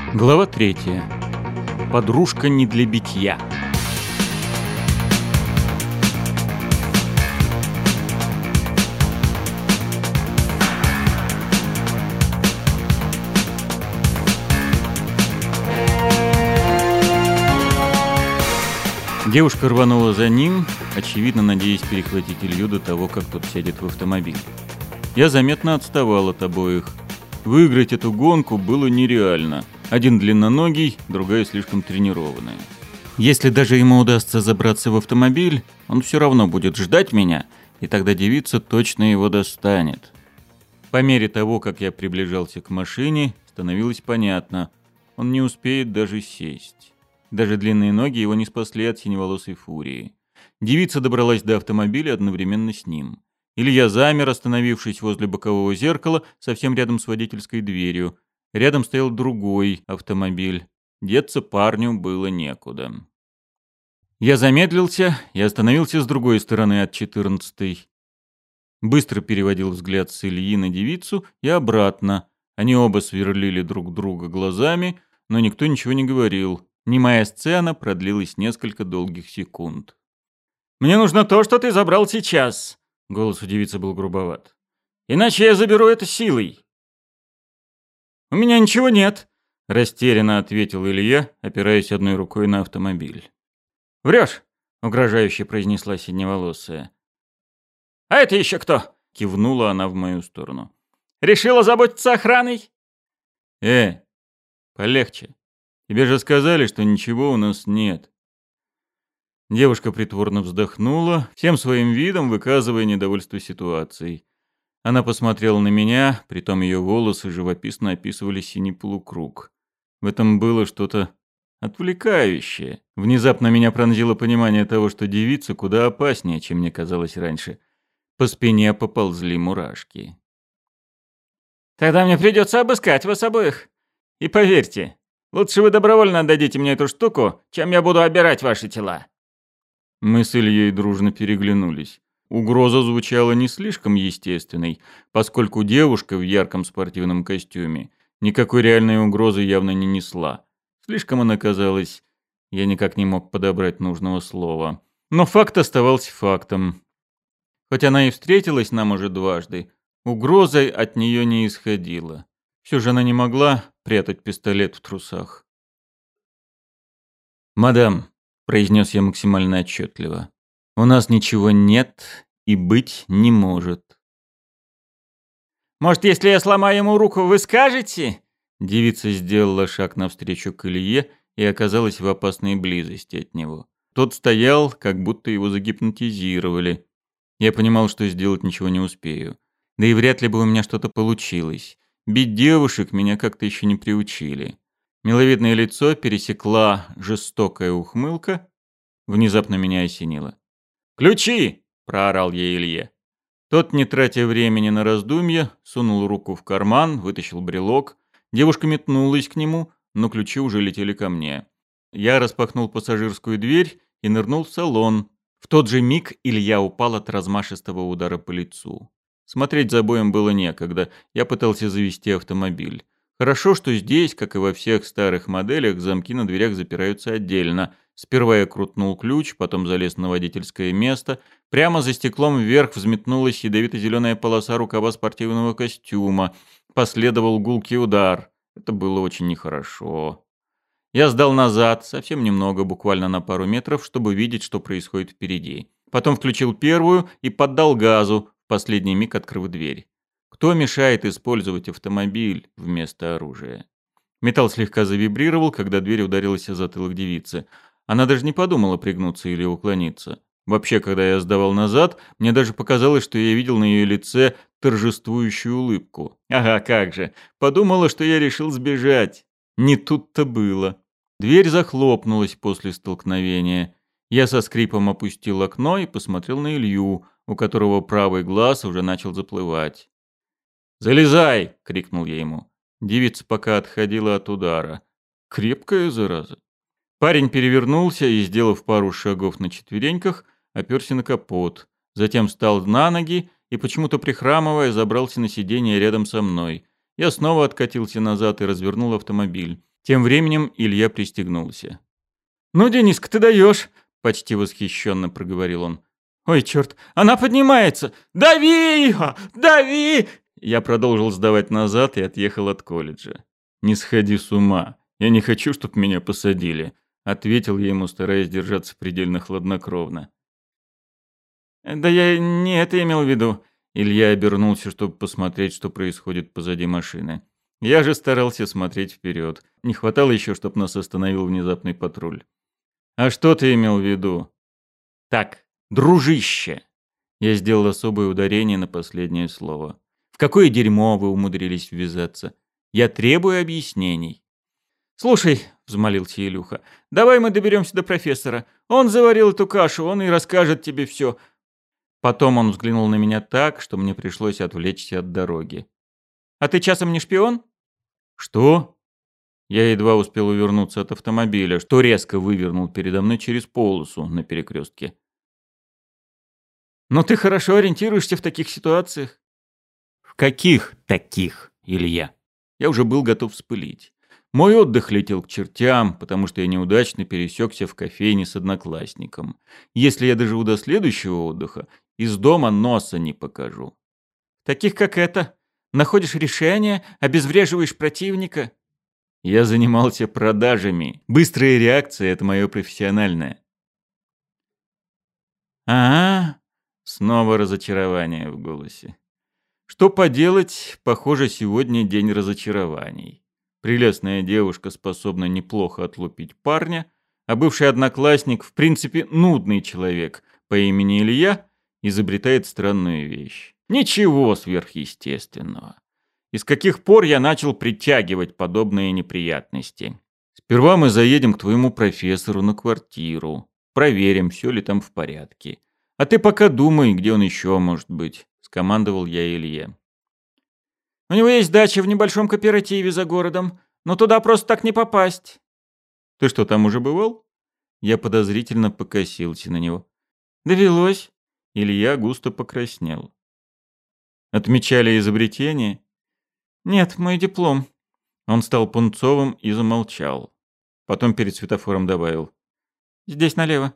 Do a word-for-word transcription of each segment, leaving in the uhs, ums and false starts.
Глава третья. Подружка не для битья. Девушка рванула за ним, очевидно, надеясь перехватить Илью до того, как тот сядет в автомобиль. Я заметно отставал от обоих. Выиграть эту гонку было нереально. Один длинноногий, другая слишком тренированная. Если даже ему удастся забраться в автомобиль, он все равно будет ждать меня, и тогда девица точно его достанет. По мере того, как я приближался к машине, становилось понятно, он не успеет даже сесть. Даже длинные ноги его не спасли от синеволосой фурии. Девица добралась до автомобиля одновременно с ним. Илья замер, остановившись возле бокового зеркала, совсем рядом с водительской дверью. Рядом стоял другой автомобиль. Деться парню было некуда. Я замедлился и остановился с другой стороны от четырнадцатой. Быстро переводил взгляд с Ильи на девицу и обратно. Они оба сверлили друг друга глазами, но никто ничего не говорил. Немая сцена продлилась несколько долгих секунд. «Мне нужно то, что ты забрал сейчас», — голос у девицы был грубоват. «Иначе я заберу это силой». «У меня ничего нет», — растерянно ответил Илья, опираясь одной рукой на автомобиль. «Врешь», — угрожающе произнесла синеволосая. «А это еще кто?» — кивнула она в мою сторону. «Решила заботиться охраной?» «Э, полегче. Тебе же сказали, что ничего у нас нет». Девушка притворно вздохнула, всем своим видом выказывая недовольство ситуацией. Она посмотрела на меня, притом ее волосы живописно описывали синий полукруг. В этом было что-то отвлекающее. Внезапно меня пронзило понимание того, что девица куда опаснее, чем мне казалось раньше. По спине поползли мурашки. «Тогда мне придется обыскать вас обоих. И поверьте, лучше вы добровольно отдадите мне эту штуку, чем я буду обирать ваши тела». Мы с Ильей дружно переглянулись. Угроза звучала не слишком естественной, поскольку девушка в ярком спортивном костюме никакой реальной угрозы явно не несла. Слишком она казалась... Я никак не мог подобрать нужного слова. Но факт оставался фактом. Хоть она и встретилась нам уже дважды, угрозой от нее не исходила. Все же она не могла прятать пистолет в трусах. «Мадам», — произнес я максимально отчетливо, — «у нас ничего нет и быть не может». «Может, если я сломаю ему руку, вы скажете?» Девица сделала шаг навстречу к Илье и оказалась в опасной близости от него. Тот стоял, как будто его загипнотизировали. Я понимал, что сделать ничего не успею. Да и вряд ли бы у меня что-то получилось. Бить девушек меня как-то еще не приучили. Миловидное лицо пересекла жестокая ухмылка. Внезапно меня осенило. «Ключи!» — проорал ей Илье. Тот, не тратя времени на раздумья, сунул руку в карман, вытащил брелок. Девушка метнулась к нему, но ключи уже летели ко мне. Я распахнул пассажирскую дверь и нырнул в салон. В тот же миг Илья упал от размашистого удара по лицу. Смотреть за боем было некогда, я пытался завести автомобиль. Хорошо, что здесь, как и во всех старых моделях, замки на дверях запираются отдельно. Сперва я крутнул ключ, потом залез на водительское место. Прямо за стеклом вверх взметнулась ядовито-зеленая полоса рукава спортивного костюма. Последовал гулкий удар. Это было очень нехорошо. Я сдал назад, совсем немного, буквально на пару метров, чтобы видеть, что происходит впереди. Потом включил первую и поддал газу, в последний миг открыв дверь. Кто мешает использовать автомобиль вместо оружия? Металл слегка завибрировал, когда дверь ударилась о затылок девицы. Она даже не подумала пригнуться или уклониться. Вообще, когда я сдавал назад, мне даже показалось, что я видел на ее лице торжествующую улыбку. Ага, как же. Подумала, что я решил сбежать. Не тут-то было. Дверь захлопнулась после столкновения. Я со скрипом опустил окно и посмотрел на Илью, у которого правый глаз уже начал заплывать. «Залезай!» — крикнул я ему. Девица пока отходила от удара. Крепкая зараза. Парень перевернулся и, сделав пару шагов на четвереньках, оперся на капот. Затем встал на ноги и, почему-то прихрамывая, забрался на сиденье рядом со мной. Я снова откатился назад и развернул автомобиль. Тем временем Илья пристегнулся. «Ну, Дениска, ты даешь!» — почти восхищенно проговорил он. «Ой, черт, она поднимается! Дави ее! Дави!» Я продолжил сдавать назад и отъехал от колледжа. «Не сходи с ума. Я не хочу, чтобы меня посадили», — ответил я ему, стараясь держаться предельно хладнокровно. «Да я не это имел в виду». Илья обернулся, чтобы посмотреть, что происходит позади машины. Я же старался смотреть вперед. Не хватало еще, чтобы нас остановил внезапный патруль. «А что ты имел в виду?» «Так, дружище!» Я сделал особое ударение на последнее слово. «В какое дерьмо вы умудрились ввязаться? Я требую объяснений». «Слушай», — взмолился Илюха, — «давай мы доберемся до профессора. Он заварил эту кашу, он и расскажет тебе все». Потом он взглянул на меня так, что мне пришлось отвлечься от дороги. «А ты часом не шпион?» «Что?» Я едва успел увернуться от автомобиля, что резко вывернул передо мной через полосу на перекрестке. «Ну ты хорошо ориентируешься в таких ситуациях». «В каких таких, Илья?» Я уже был готов вспылить. Мой отдых летел к чертям, потому что я неудачно пересекся в кофейне с одноклассником. Если я доживу до следующего отдыха, из дома носа не покажу. «Таких, как это? Находишь решение, обезвреживаешь противника?» Я занимался продажами. Быстрая реакция — это мое профессиональное. А-а, снова разочарование в голосе. Что поделать, похоже, сегодня день разочарований. Прелестная девушка способна неплохо отлупить парня, а бывший одноклассник, в принципе, нудный человек по имени Илья, изобретает странную вещь. Ничего сверхъестественного. И с каких пор я начал притягивать подобные неприятности? Сперва мы заедем к твоему профессору на квартиру. Проверим, все ли там в порядке. А ты пока думай, где он еще может быть, скомандовал я Илье. «У него есть дача в небольшом кооперативе за городом, но туда просто так не попасть». «Ты что, там уже бывал?» Я подозрительно покосился на него. «Довелось». Илья густо покраснел. «Отмечали изобретение?» «Нет, мой диплом». Он стал пунцовым и замолчал. Потом перед светофором добавил. «Здесь налево».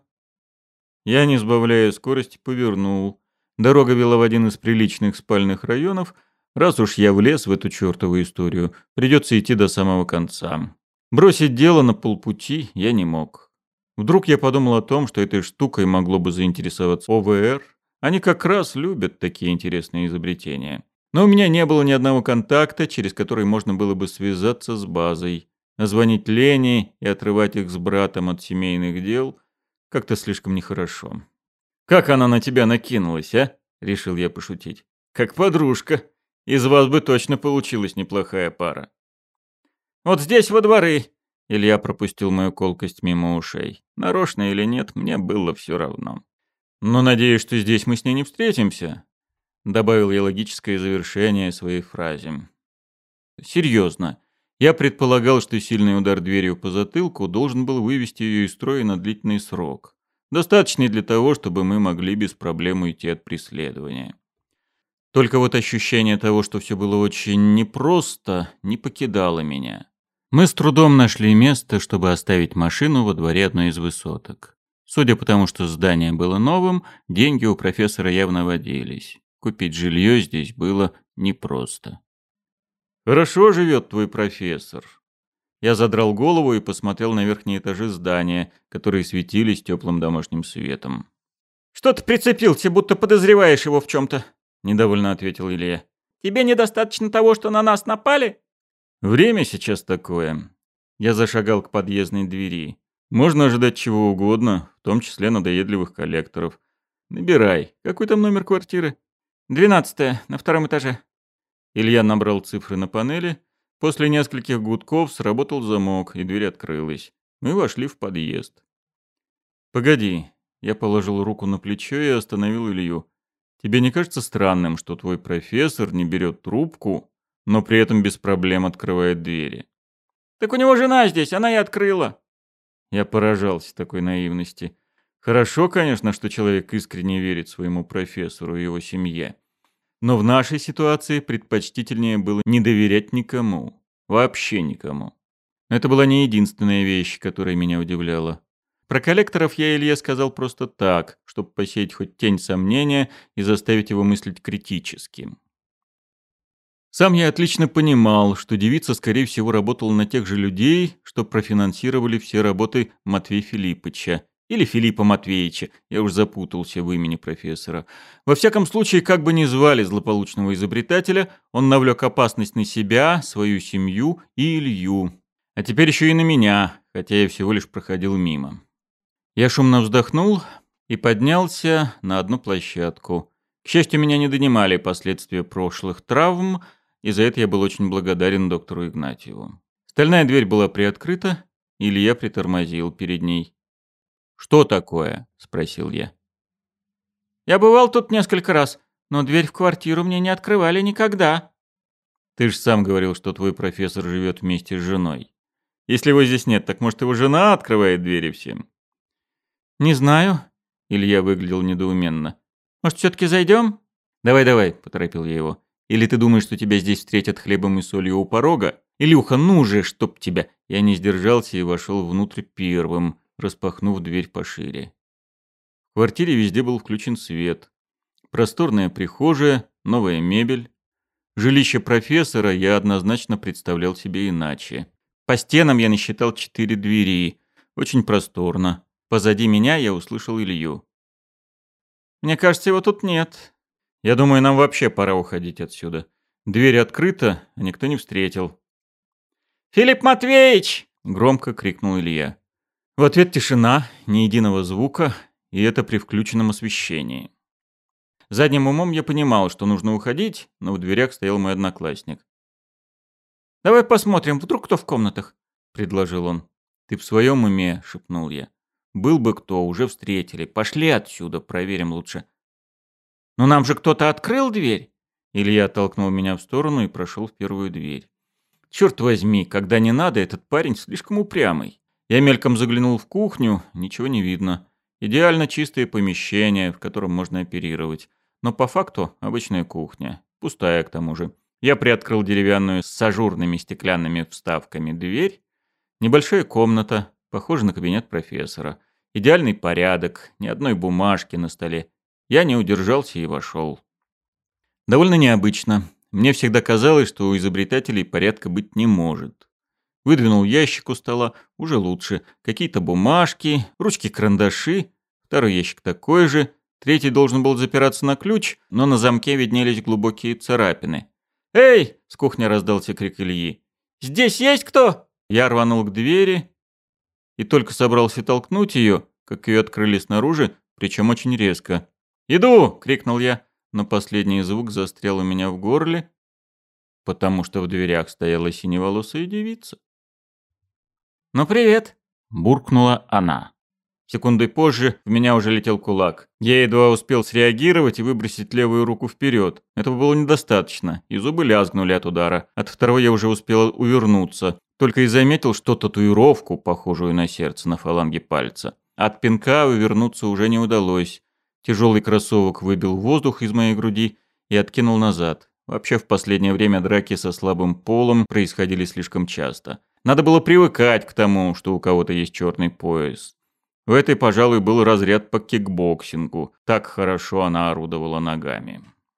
Я, не сбавляя скорости, повернул. Дорога вела в один из приличных спальных районов. Раз уж я влез в эту чертову историю, придется идти до самого конца. Бросить дело на полпути я не мог. Вдруг я подумал о том, что этой штукой могло бы заинтересоваться О В Р. Они как раз любят такие интересные изобретения. Но у меня не было ни одного контакта, через который можно было бы связаться с базой. А звонить Лене и отрывать их с братом от семейных дел как-то слишком нехорошо. «Как она на тебя накинулась, а?» — решил я пошутить. «Как подружка. Из вас бы точно получилась неплохая пара». «Вот здесь во дворы». Илья пропустил мою колкость мимо ушей. Нарочно или нет, мне было все равно. «Но надеюсь, что здесь мы с ней не встретимся», — добавил я логическое завершение своей фразе. «Серьезно. Я предполагал, что сильный удар дверью по затылку должен был вывести ее из строя на длительный срок. Достаточный для того, чтобы мы могли без проблем уйти от преследования. Только вот ощущение того, что все было очень непросто, не покидало меня. Мы с трудом нашли место, чтобы оставить машину во дворе одной из высоток. Судя по тому, что здание было новым, деньги у профессора явно водились. Купить жилье здесь было непросто. «Хорошо живет твой профессор». Я задрал голову и посмотрел на верхние этажи здания, которые светились теплым домашним светом. «Что ты прицепился, будто подозреваешь его в чем-то?» — недовольно ответил Илья. «Тебе недостаточно того, что на нас напали?» «Время сейчас такое». Я зашагал к подъездной двери. «Можно ожидать чего угодно, в том числе надоедливых коллекторов. Набирай. Какой там номер квартиры?» «Двенадцатая, на втором этаже». Илья набрал цифры на панели. После нескольких гудков сработал замок, и дверь открылась. Мы вошли в подъезд. «Погоди». Я положил руку на плечо и остановил Илью. «Тебе не кажется странным, что твой профессор не берет трубку, но при этом без проблем открывает двери?» «Так у него жена здесь, она и открыла». Я поражался такой наивности. Хорошо, конечно, что человек искренне верит своему профессору и его семье. Но в нашей ситуации предпочтительнее было не доверять никому. Вообще никому. Это была не единственная вещь, которая меня удивляла. Про коллекторов я Илье сказал просто так, чтобы посеять хоть тень сомнения и заставить его мыслить критически. Сам я отлично понимал, что девица, скорее всего, работала на тех же людей, что профинансировали все работы Матвея Филиппыча. Или Филиппа Матвеевича, я уж запутался в имени профессора. Во всяком случае, как бы ни звали злополучного изобретателя, он навлек опасность на себя, свою семью и Илью. А теперь еще и на меня, хотя я всего лишь проходил мимо. Я шумно вздохнул и поднялся на одну площадку. К счастью, меня не донимали последствия прошлых травм, и за это я был очень благодарен доктору Игнатьеву. Стальная дверь была приоткрыта, и Илья притормозил перед ней. «Что такое?» – спросил я. «Я бывал тут несколько раз, но дверь в квартиру мне не открывали никогда». «Ты же сам говорил, что твой профессор живет вместе с женой. Если его здесь нет, так может его жена открывает двери всем?» «Не знаю», – Илья выглядел недоуменно. «Может, все-таки зайдем?» «Давай-давай», – поторопил я его. «Или ты думаешь, что тебя здесь встретят хлебом и солью у порога? Илюха, ну же, чтоб тебя!» Я не сдержался и вошел внутрь первым, распахнув дверь пошире. В квартире везде был включен свет. Просторная прихожая, новая мебель. Жилище профессора я однозначно представлял себе иначе. По стенам я насчитал четыре двери. Очень просторно. Позади меня я услышал Илью. «Мне кажется, его тут нет». «Я думаю, нам вообще пора уходить отсюда. Дверь открыта, а никто не встретил». «Филипп Матвеевич!» — громко крикнул Илья. В ответ тишина, ни единого звука, и это при включенном освещении. Задним умом я понимал, что нужно уходить, но в дверях стоял мой одноклассник. «Давай посмотрим, вдруг кто в комнатах?» — предложил он. «Ты в своем уме?» — шепнул я. «Был бы кто, уже встретили. Пошли отсюда, проверим лучше». «Но нам же кто-то открыл дверь?» Илья толкнул меня в сторону и прошел в первую дверь. Черт возьми, когда не надо, этот парень слишком упрямый. Я мельком заглянул в кухню, ничего не видно. Идеально чистое помещение, в котором можно оперировать. Но по факту обычная кухня. Пустая к тому же. Я приоткрыл деревянную с ажурными стеклянными вставками дверь. Небольшая комната, похожа на кабинет профессора. Идеальный порядок, ни одной бумажки на столе. Я не удержался и вошел. Довольно необычно. Мне всегда казалось, что у изобретателей порядка быть не может. Выдвинул ящик у стола, уже лучше. Какие-то бумажки, ручки-карандаши. Второй ящик такой же. Третий должен был запираться на ключ, но на замке виднелись глубокие царапины. «Эй!» — с кухни раздался крик Ильи. «Здесь есть кто?» Я рванул к двери и только собрался толкнуть ее, как ее открыли снаружи, причем очень резко. «Иду!» — крикнул я, но последний звук застрял у меня в горле, потому что в дверях стояла синеволосая девица. «Ну, привет!» — буркнула она. Секундой позже в меня уже летел кулак. Я едва успел среагировать и выбросить левую руку вперед. Этого было недостаточно, и зубы лязгнули от удара. От второго я уже успел увернуться. Только и заметил, что татуировку, похожую на сердце на фаланге пальца. От пинка увернуться уже не удалось. Тяжелый кроссовок выбил воздух из моей груди и откинул назад. Вообще в последнее время драки со слабым полом происходили слишком часто. Надо было привыкать к тому, что у кого-то есть черный пояс. В этой, пожалуй, был разряд по кикбоксингу. Так хорошо она орудовала ногами.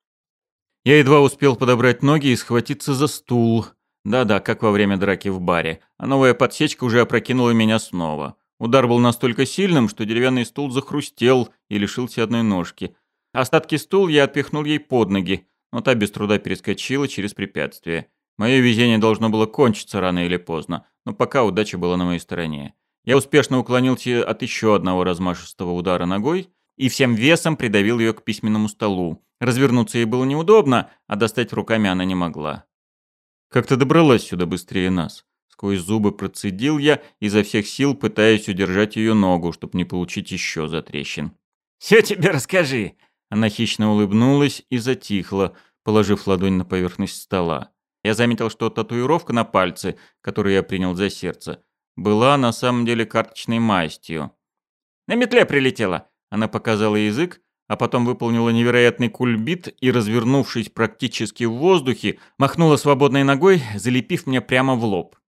Я едва успел подобрать ноги и схватиться за стул. Да-да, как во время драки в баре. А новая подсечка уже опрокинула меня снова. Удар был настолько сильным, что деревянный стул захрустел и лишился одной ножки. Остатки стула я отпихнул ей под ноги, но та без труда перескочила через препятствие. Мое везение должно было кончиться рано или поздно, но пока удача была на моей стороне. Я успешно уклонился от еще одного размашистого удара ногой и всем весом придавил ее к письменному столу. Развернуться ей было неудобно, а достать руками она не могла. Как-то добралась сюда быстрее нас. Сквозь зубы процедил я, изо всех сил пытаясь удержать ее ногу, чтобы не получить еще затрещин. «Все тебе расскажи!» Она хищно улыбнулась и затихла, положив ладонь на поверхность стола. Я заметил, что татуировка на пальце, которую я принял за сердце, была на самом деле карточной мастью. «На метле прилетела!» Она показала язык, а потом выполнила невероятный кульбит и, развернувшись практически в воздухе, махнула свободной ногой, залепив мне прямо в лоб.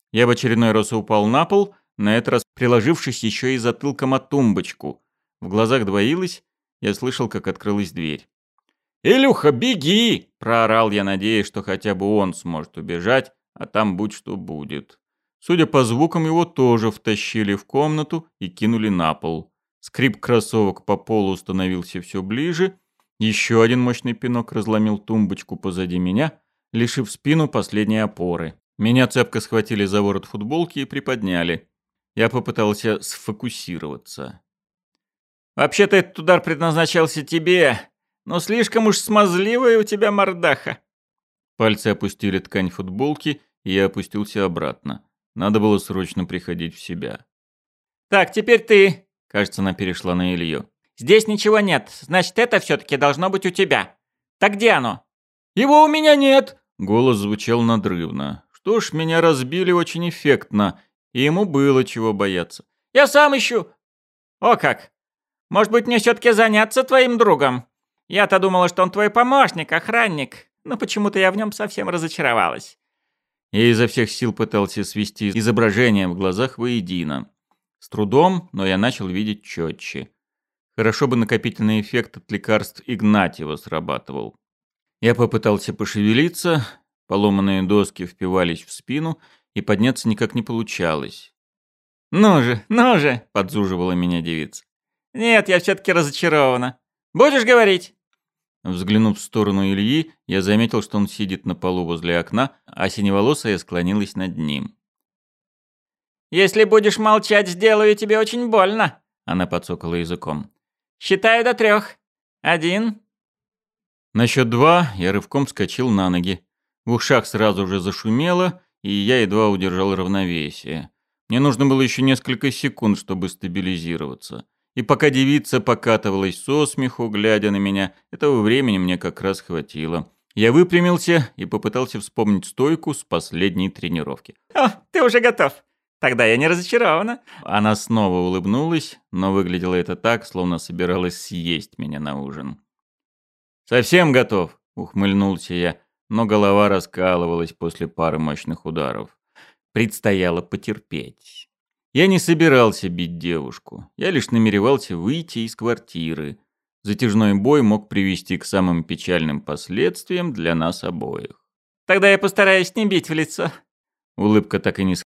Я в очередной раз упал на пол, на этот раз приложившись еще и затылком о тумбочку. В глазах двоилось, я слышал, как открылась дверь. «Илюха, беги!» – проорал я, надеясь, что хотя бы он сможет убежать, а там будь что будет. Судя по звукам, его тоже втащили в комнату и кинули на пол. Скрип кроссовок по полу становился все ближе. Еще один мощный пинок разломил тумбочку позади меня, лишив спину последней опоры. Меня цепко схватили за ворот футболки и приподняли. Я попытался сфокусироваться. «Вообще-то этот удар предназначался тебе, но слишком уж смазливая у тебя мордаха». Пальцы опустили ткань футболки, и я опустился обратно. Надо было срочно приходить в себя. «Так, теперь ты...» Кажется, она перешла на Илью. «Здесь ничего нет, значит, это все-таки должно быть у тебя. Так где оно?» «Его у меня нет!» Голос звучал надрывно. Что ж, меня разбили очень эффектно, и ему было чего бояться. «Я сам ищу!» «О как! Может быть, мне все-таки заняться твоим другом? Я-то думала, что он твой помощник, охранник, но почему-то я в нем совсем разочаровалась». Я изо всех сил пытался свести изображение в глазах воедино. С трудом, но я начал видеть четче. Хорошо бы накопительный эффект от лекарств Игнатьева срабатывал. Я попытался пошевелиться, поломанные доски впивались в спину, и подняться никак не получалось. «Ну же, ну же!» — подзуживала меня девица. «Нет, я все-таки разочарована. Будешь говорить?» Взглянув в сторону Ильи, я заметил, что он сидит на полу возле окна, а синеволосая склонилась над ним. «Если будешь молчать, сделаю тебе очень больно», — она подсокала языком. «Считаю до трех. Один». На счет два я рывком вскочил на ноги. В ушах сразу же зашумело, и я едва удержал равновесие. Мне нужно было еще несколько секунд, чтобы стабилизироваться. И пока девица покатывалась со смеху, глядя на меня, этого времени мне как раз хватило. Я выпрямился и попытался вспомнить стойку с последней тренировки. «О, ты уже готов. Тогда я не разочарована». Она снова улыбнулась, но выглядело это так, словно собиралась съесть меня на ужин. «Совсем готов», — ухмыльнулся я, но голова раскалывалась после пары мощных ударов. Предстояло потерпеть. Я не собирался бить девушку, я лишь намеревался выйти из квартиры. Затяжной бой мог привести к самым печальным последствиям для нас обоих. «Тогда я постараюсь не бить в лицо». Улыбка так и не